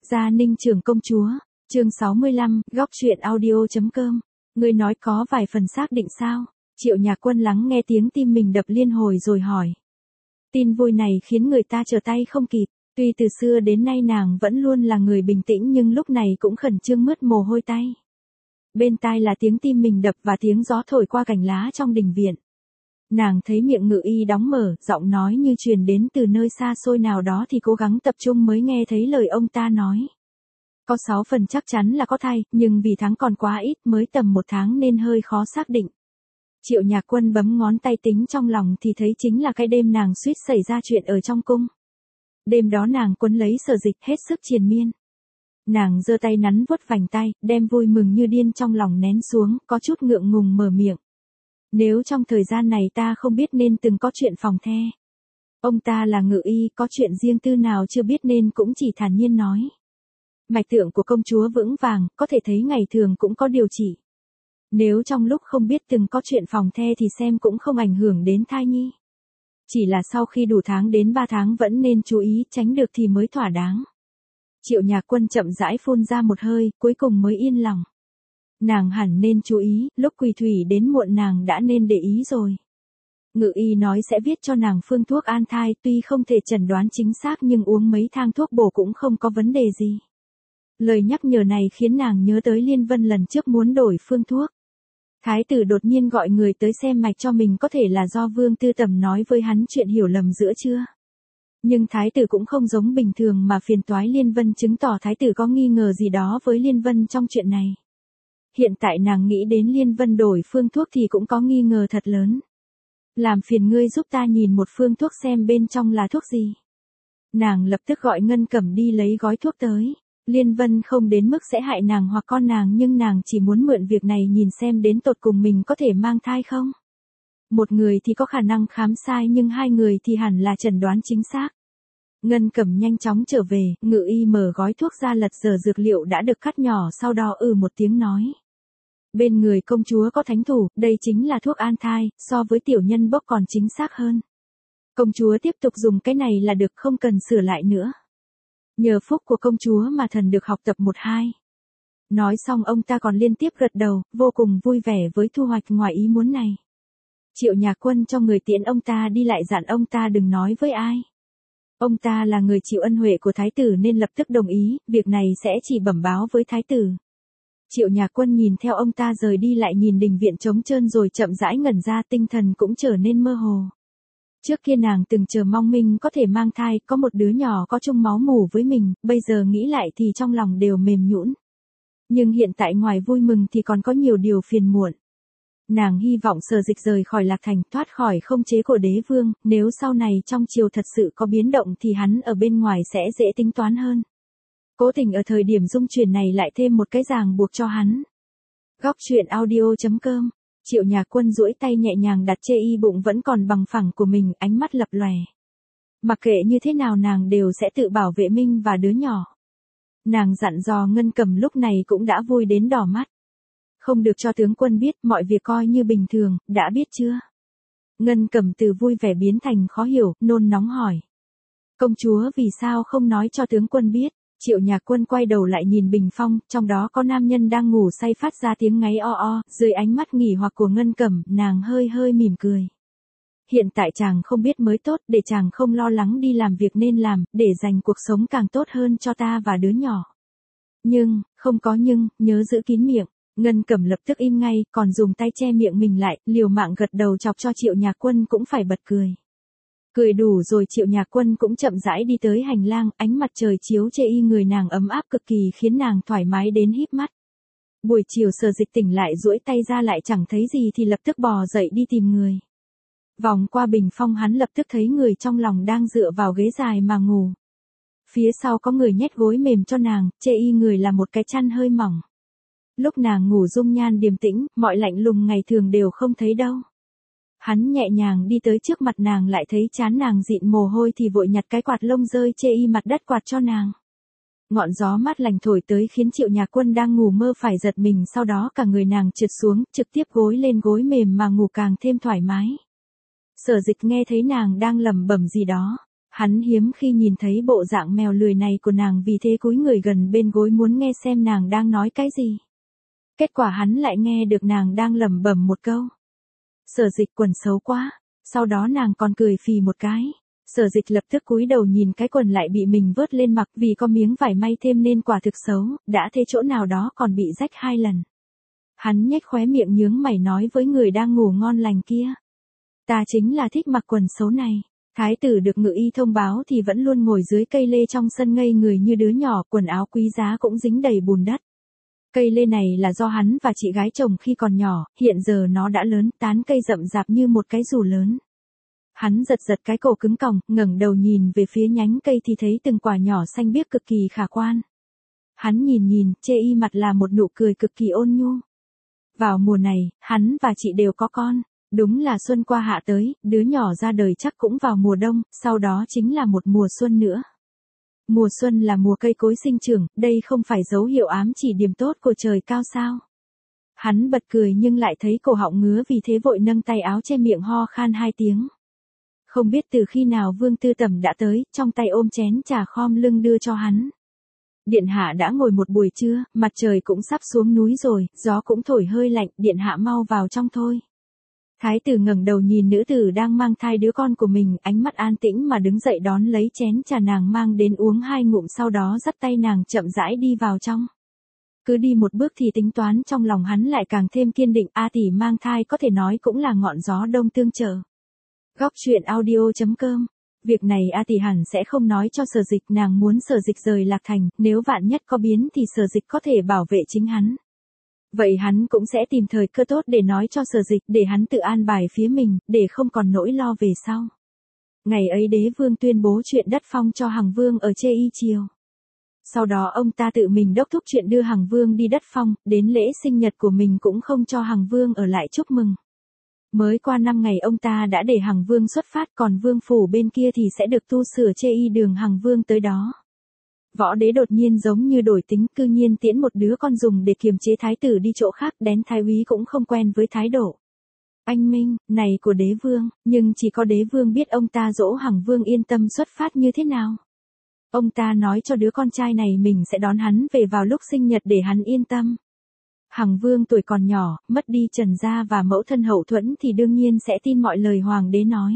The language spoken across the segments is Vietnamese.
Gia Ninh Trưởng Công Chúa, chương 65, góc truyện audio.com. Ngươi nói có vài phần xác định sao? Triệu Nhạc Quân lắng nghe tiếng tim mình đập liên hồi rồi hỏi. Tin vui này khiến người ta trở tay không kịp, tuy từ xưa đến nay nàng vẫn luôn là người bình tĩnh nhưng lúc này cũng khẩn trương mướt mồ hôi tay. Bên tai là tiếng tim mình đập và tiếng gió thổi qua cành lá trong đình viện. Nàng thấy miệng Ngự Y đóng mở, giọng nói như truyền đến từ nơi xa xôi nào đó thì cố gắng tập trung mới nghe thấy lời ông ta nói. Có 6 phần chắc chắn là có thai, nhưng vì tháng còn quá ít mới tầm 1 tháng nên hơi khó xác định. Triệu Nhạc Quân bấm ngón tay tính trong lòng thì thấy chính là cái đêm nàng suýt xảy ra chuyện ở trong cung. Đêm đó nàng quấn lấy Sở Dịch hết sức triền miên. Nàng giơ tay nắn vuốt vành tay, đem vui mừng như điên trong lòng nén xuống, có chút ngượng ngùng mở miệng. Nếu trong thời gian này ta không biết nên từng có chuyện phòng the. Ông ta là Ngự Y, có chuyện riêng tư nào chưa biết nên cũng chỉ thản nhiên nói. Mạch tượng của công chúa vững vàng, có thể thấy ngày thường cũng có điều trị. Nếu trong lúc không biết từng có chuyện phòng the thì xem cũng không ảnh hưởng đến thai nhi. Chỉ là sau khi đủ tháng đến 3 tháng vẫn nên chú ý, tránh được thì mới thỏa đáng. Triệu Nhạc Quân chậm rãi phun ra một hơi, cuối cùng mới yên lòng. Nàng hẳn nên chú ý, lúc Quỳ Thủy đến muộn nàng đã nên để ý rồi. Ngự Y nói sẽ viết cho nàng phương thuốc an thai, tuy không thể chẩn đoán chính xác nhưng uống mấy thang thuốc bổ cũng không có vấn đề gì. Lời nhắc nhở này khiến nàng nhớ tới Liên Vân lần trước muốn đổi phương thuốc. Thái tử đột nhiên gọi người tới xem mạch cho mình, có thể là do Vương Tư Tầm nói với hắn chuyện hiểu lầm giữa chưa. Nhưng thái tử cũng không giống bình thường mà phiền toái Liên Vân, chứng tỏ thái tử có nghi ngờ gì đó với Liên Vân trong chuyện này. Hiện tại nàng nghĩ đến Liên Vân đổi phương thuốc thì cũng có nghi ngờ thật lớn. Làm phiền ngươi giúp ta nhìn một phương thuốc xem bên trong là thuốc gì. Nàng lập tức gọi Ngân Cẩm đi lấy gói thuốc tới. Liên Vân không đến mức sẽ hại nàng hoặc con nàng, nhưng nàng chỉ muốn mượn việc này nhìn xem đến tột cùng mình có thể mang thai không. Một người thì có khả năng khám sai nhưng 2 người thì hẳn là chẩn đoán chính xác. Ngân Cẩm nhanh chóng trở về, Ngự Y mở gói thuốc ra lật dở dược liệu đã được cắt nhỏ, sau đó một tiếng nói. Bên người công chúa có thánh thủ, đây chính là thuốc an thai, so với tiểu nhân bốc còn chính xác hơn. Công chúa tiếp tục dùng cái này là được, không cần sửa lại nữa. Nhờ phúc của công chúa mà thần được học tập 1-2. Nói xong ông ta còn liên tiếp gật đầu, vô cùng vui vẻ với thu hoạch ngoài ý muốn này. Triệu Nhạc Quân cho người tiễn ông ta đi, lại dặn ông ta đừng nói với ai. Ông ta là người chịu ân huệ của thái tử nên lập tức đồng ý, việc này sẽ chỉ bẩm báo với thái tử. Triệu Nhạc Quân nhìn theo ông ta rời đi lại nhìn đình viện trống trơn rồi chậm rãi ngẩn ra, tinh thần cũng trở nên mơ hồ. Trước kia nàng từng chờ mong mình có thể mang thai, có một đứa nhỏ có chung máu mủ với mình, bây giờ nghĩ lại thì trong lòng đều mềm nhũn. Nhưng hiện tại ngoài vui mừng thì còn có nhiều điều phiền muộn. Nàng hy vọng Sở Dịch rời khỏi Lạc Thành, thoát khỏi không chế của đế vương, nếu sau này trong triều thật sự có biến động thì hắn ở bên ngoài sẽ dễ tính toán hơn. Cố Tình ở thời điểm dung chuyển này lại thêm một cái ràng buộc cho hắn. Góc truyện audio.com. Triệu Nhạc Quân duỗi tay nhẹ nhàng đặt chê y bụng vẫn còn bằng phẳng của mình, ánh mắt lập lòe. Mặc kệ như thế nào nàng đều sẽ tự bảo vệ mình và đứa nhỏ. Nàng dặn dò Ngân Cẩm lúc này cũng đã vui đến đỏ mắt. Không được cho tướng quân biết, mọi việc coi như bình thường, đã biết chưa? Ngân Cẩm từ vui vẻ biến thành khó hiểu, nôn nóng hỏi. Công chúa vì sao không nói cho tướng quân biết? Triệu Nhạc Quân quay đầu lại nhìn bình phong, trong đó có nam nhân đang ngủ say phát ra tiếng ngáy o o, dưới ánh mắt nghỉ hoặc của Ngân Cẩm, nàng hơi hơi mỉm cười. Hiện tại chàng không biết mới tốt, để chàng không lo lắng đi làm việc nên làm, để dành cuộc sống càng tốt hơn cho ta và đứa nhỏ. Nhưng, không có nhưng, nhớ giữ kín miệng. Ngân Cẩm lập tức im ngay, còn dùng tay che miệng mình lại, liều mạng gật đầu chọc cho Triệu Nhạc Quân cũng phải bật cười. Cười đủ rồi Triệu Nhạc Quân cũng chậm rãi đi tới hành lang, ánh mặt trời chiếu chê y người nàng ấm áp cực kỳ khiến nàng thoải mái đến híp mắt. Buổi chiều Sở Dịch tỉnh lại duỗi tay ra lại chẳng thấy gì thì lập tức bò dậy đi tìm người. Vòng qua bình phong hắn lập tức thấy người trong lòng đang dựa vào ghế dài mà ngủ. Phía sau có người nhét gối mềm cho nàng, chê y người là một cái chăn hơi mỏng. Lúc nàng ngủ dung nhan điềm tĩnh, mọi lạnh lùng ngày thường đều không thấy đâu. Hắn nhẹ nhàng đi tới trước mặt nàng lại thấy trán nàng dịn mồ hôi thì vội nhặt cái quạt lông rơi chê y mặt đất quạt cho nàng. Ngọn gió mát lành thổi tới khiến Triệu Nhạc Quân đang ngủ mơ phải giật mình, sau đó cả người nàng trượt xuống, trực tiếp gối lên gối mềm mà ngủ càng thêm thoải mái. Sở Dịch nghe thấy nàng đang lẩm bẩm gì đó. Hắn hiếm khi nhìn thấy bộ dạng mèo lười này của nàng, vì thế cúi người gần bên gối muốn nghe xem nàng đang nói cái gì. Kết quả hắn lại nghe được nàng đang lẩm bẩm một câu. Sở Dịch quần xấu quá. Sau đó nàng còn cười phì một cái. Sở Dịch lập tức cúi đầu nhìn cái quần lại bị mình vớt lên mặc, vì có miếng vải may thêm nên quả thực xấu, đã thế chỗ nào đó còn bị rách 2 lần. Hắn nhếch khóe miệng nhướng mày nói với người đang ngủ ngon lành kia. Ta chính là thích mặc quần xấu này. Thái tử được ngự y thông báo thì vẫn luôn ngồi dưới cây lê trong sân ngây người như đứa nhỏ, quần áo quý giá cũng dính đầy bùn đất. Cây lê này là do hắn và chị gái trồng khi còn nhỏ, hiện giờ nó đã lớn, tán cây rậm rạp như một cái dù lớn. Hắn giật giật cái cổ cứng còng, ngẩng đầu nhìn về phía nhánh cây thì thấy từng quả nhỏ xanh biếc cực kỳ khả quan. Hắn nhìn, chê y mặt là một nụ cười cực kỳ ôn nhu. Vào mùa này, hắn và chị đều có con. Đúng là xuân qua hạ tới, đứa nhỏ ra đời chắc cũng vào mùa đông, sau đó chính là một mùa xuân nữa. Mùa xuân là mùa cây cối sinh trưởng, đây không phải dấu hiệu ám chỉ điểm tốt của trời cao sao? Hắn bật cười nhưng lại thấy cổ họng ngứa, vì thế vội nâng tay áo che miệng ho khan 2 tiếng. Không biết từ khi nào Vương Tư Tẩm đã tới, trong tay ôm chén trà khom lưng đưa cho hắn. Điện hạ đã ngồi một buổi trưa, mặt trời cũng sắp xuống núi rồi, gió cũng thổi hơi lạnh, điện hạ mau vào trong thôi. Thái tử ngẩng đầu nhìn nữ tử đang mang thai đứa con của mình, ánh mắt an tĩnh mà đứng dậy đón lấy chén trà nàng mang đến uống 2 ngụm, sau đó dắt tay nàng chậm rãi đi vào trong. Cứ đi một bước thì tính toán trong lòng hắn lại càng thêm kiên định, A tỷ mang thai có thể nói cũng là ngọn gió đông tương trợ. Góc truyện audio.com. Việc này A tỷ hẳn sẽ không nói cho Sở Dịch, nàng muốn Sở Dịch rời Lạc Thành, nếu vạn nhất có biến thì Sở Dịch có thể bảo vệ chính hắn. Vậy hắn cũng sẽ tìm thời cơ tốt để nói cho Sở Dịch, để hắn tự an bài phía mình, để không còn nỗi lo về sau. Ngày ấy đế vương tuyên bố chuyện đất phong cho Hằng Vương ở Chê Y Triều. Sau đó ông ta tự mình đốc thúc chuyện đưa Hằng Vương đi đất phong, đến lễ sinh nhật của mình cũng không cho Hằng Vương ở lại chúc mừng. Mới qua 5 ngày ông ta đã để Hằng Vương xuất phát, còn Vương phủ bên kia thì sẽ được tu sửa Chê Y đường Hằng Vương tới đó. Võ đế đột nhiên giống như đổi tính, cư nhiên tiễn một đứa con dùng để kiềm chế thái tử đi chỗ khác, đến thái úy cũng không quen với thái độ anh minh này của đế vương, nhưng chỉ có đế vương biết ông ta dỗ Hằng Vương yên tâm xuất phát như thế nào. Ông ta nói cho đứa con trai này mình sẽ đón hắn về vào lúc sinh nhật để hắn yên tâm. Hằng Vương tuổi còn nhỏ, mất đi Trần gia và mẫu thân hậu thuẫn thì đương nhiên sẽ tin mọi lời hoàng đế nói.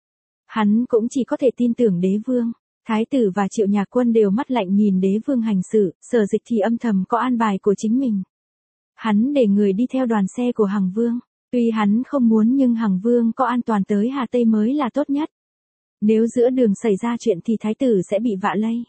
Hắn cũng chỉ có thể tin tưởng đế vương. Thái tử và Triệu Nhạc Quân đều mắt lạnh nhìn đế vương hành xử, Sở Dịch thì âm thầm có an bài của chính mình. Hắn để người đi theo đoàn xe của Hằng Vương. Tuy hắn không muốn nhưng Hằng Vương có an toàn tới Hà Tây mới là tốt nhất. Nếu giữa đường xảy ra chuyện thì thái tử sẽ bị vạ lây.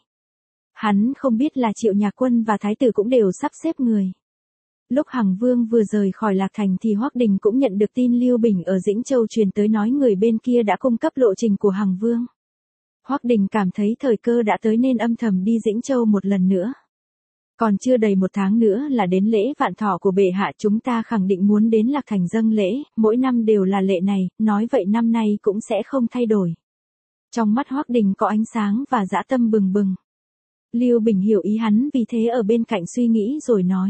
Hắn không biết là Triệu Nhạc Quân và thái tử cũng đều sắp xếp người. Lúc Hằng Vương vừa rời khỏi Lạc Thành thì Hoắc Đình cũng nhận được tin Lưu Bình ở Dĩnh Châu truyền tới nói người bên kia đã cung cấp lộ trình của Hằng Vương. Hoắc Đình cảm thấy thời cơ đã tới nên âm thầm đi Dĩnh Châu một lần nữa. Còn chưa đầy 1 tháng nữa là đến lễ vạn thọ của bệ hạ, chúng ta khẳng định muốn đến Lạc Thành dâng lễ, mỗi năm đều là lệ này, nói vậy năm nay cũng sẽ không thay đổi. Trong mắt Hoắc Đình có ánh sáng và dã tâm bừng bừng. Lưu Bình hiểu ý hắn, vì thế ở bên cạnh suy nghĩ rồi nói.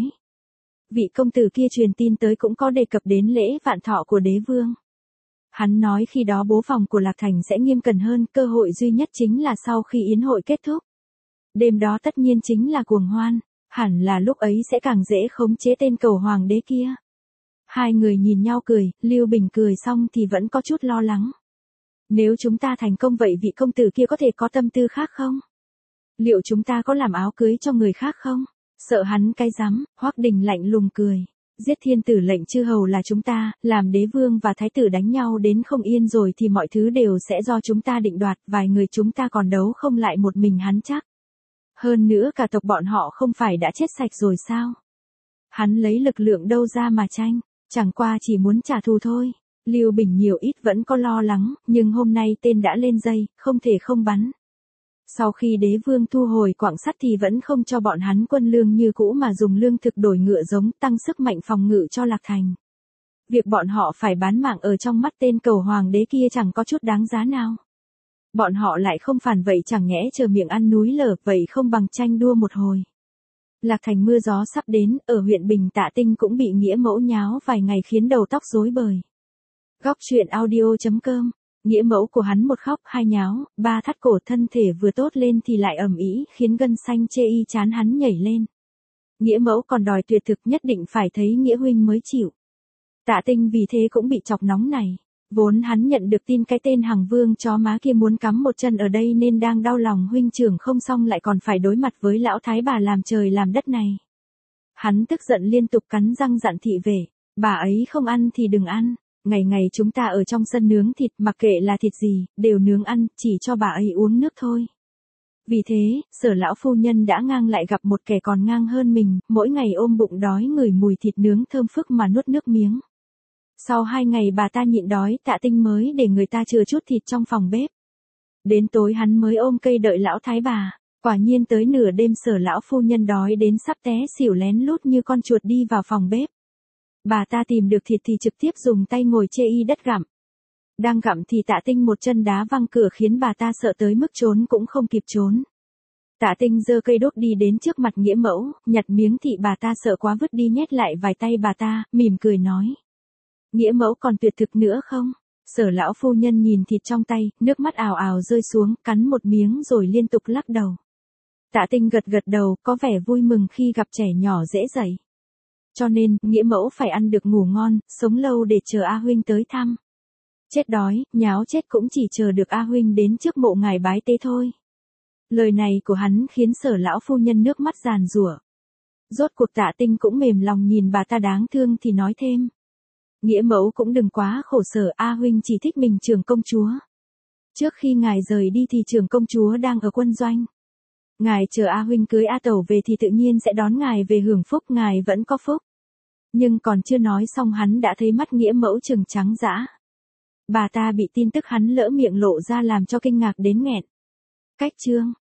Vị công tử kia truyền tin tới cũng có đề cập đến lễ vạn thọ của đế vương. Hắn nói khi đó bố phòng của Lạc Thành sẽ nghiêm cẩn hơn, cơ hội duy nhất chính là sau khi yến hội kết thúc. Đêm đó tất nhiên chính là cuồng hoan, hẳn là lúc ấy sẽ càng dễ khống chế tên cầu hoàng đế kia. Hai người nhìn nhau cười, Lưu Bình cười xong thì vẫn có chút lo lắng. Nếu chúng ta thành công vậy vị công tử kia có thể có tâm tư khác không? Liệu chúng ta có làm áo cưới cho người khác không? Sợ hắn cái rắm, Hoắc Đình lạnh lùng cười. Giết thiên tử lệnh chư hầu là chúng ta, làm đế vương và thái tử đánh nhau đến không yên rồi thì mọi thứ đều sẽ do chúng ta định đoạt, vài người chúng ta còn đấu không lại một mình hắn chắc. Hơn nữa cả tộc bọn họ không phải đã chết sạch rồi sao? Hắn lấy lực lượng đâu ra mà tranh, chẳng qua chỉ muốn trả thù thôi. Lưu Bình nhiều ít vẫn có lo lắng, nhưng hôm nay tên đã lên dây, không thể không bắn. Sau khi đế vương thu hồi quặng sắt thì vẫn không cho bọn hắn quân lương như cũ mà dùng lương thực đổi ngựa giống, tăng sức mạnh phòng ngự cho Lạc Thành. Việc bọn họ phải bán mạng ở trong mắt tên cầu hoàng đế kia chẳng có chút đáng giá nào. Bọn họ lại không phản vậy, chẳng nhẽ chờ miệng ăn núi lở, vậy không bằng tranh đua một hồi. Lạc Thành mưa gió sắp đến, ở huyện Bình Tạ Tinh cũng bị nghĩa mẫu nháo vài ngày khiến đầu tóc rối bời. Góc truyện audio.com Nghĩa mẫu của hắn một khóc hai nháo, ba thắt cổ, thân thể vừa tốt lên thì lại ầm ĩ, khiến gân xanh chê y chán hắn nhảy lên. Nghĩa mẫu còn đòi tuyệt thực nhất định phải thấy Nghĩa huynh mới chịu. Tạ Tinh vì thế cũng bị chọc nóng này. Vốn hắn nhận được tin cái tên Hằng Vương chó má kia muốn cắm một chân ở đây nên đang đau lòng huynh trưởng không xong lại còn phải đối mặt với lão thái bà làm trời làm đất này. Hắn tức giận liên tục cắn răng dặn thị vệ, bà ấy không ăn thì đừng ăn, ngày ngày chúng ta ở trong sân nướng thịt, mặc kệ là thịt gì, đều nướng ăn, chỉ cho bà ấy uống nước thôi. Vì thế, Sở lão phu nhân đã ngang lại gặp một kẻ còn ngang hơn mình, mỗi ngày ôm bụng đói ngửi mùi thịt nướng thơm phức mà nuốt nước miếng. Sau 2 ngày bà ta nhịn đói, Tạ Tinh mới để người ta chừa chút thịt trong phòng bếp. Đến tối hắn mới ôm cây đợi lão thái bà. Quả nhiên tới nửa đêm Sở lão phu nhân đói đến sắp té xỉu lén lút như con chuột đi vào phòng bếp. Bà ta tìm được thịt thì trực tiếp dùng tay ngồi chê y đất gặm. Đang gặm thì Tạ Tinh một chân đá văng cửa khiến bà ta sợ tới mức trốn cũng không kịp trốn. Tạ Tinh giơ cây đốt đi đến trước mặt Nghĩa mẫu, nhặt miếng thịt bà ta sợ quá vứt đi nhét lại vài tay bà ta, mỉm cười nói. Nghĩa mẫu còn tuyệt thực nữa không? Sở lão phu nhân nhìn thịt trong tay, nước mắt ào ào rơi xuống, cắn một miếng rồi liên tục lắc đầu. Tạ Tinh gật gật đầu, có vẻ vui mừng khi gặp trẻ nhỏ dễ dậy. Cho nên, Nghĩa mẫu phải ăn được ngủ ngon, sống lâu để chờ A huynh tới thăm. Chết đói, nháo chết cũng chỉ chờ được A huynh đến trước mộ ngài bái tế thôi. Lời này của hắn khiến Sở lão phu nhân nước mắt giàn giụa. Rốt cuộc Tạ Tinh cũng mềm lòng nhìn bà ta đáng thương thì nói thêm. Nghĩa mẫu cũng đừng quá khổ sở, A huynh chỉ thích mình trưởng công chúa. Trước khi ngài rời đi thì trưởng công chúa đang ở quân doanh. Ngài chờ A huynh cưới A tẩu về thì tự nhiên sẽ đón ngài về hưởng phúc, ngài vẫn có phúc. Nhưng còn chưa nói xong hắn đã thấy mắt Nghĩa mẫu trừng trắng dã. Bà ta bị tin tức hắn lỡ miệng lộ ra làm cho kinh ngạc đến nghẹn. Cách chương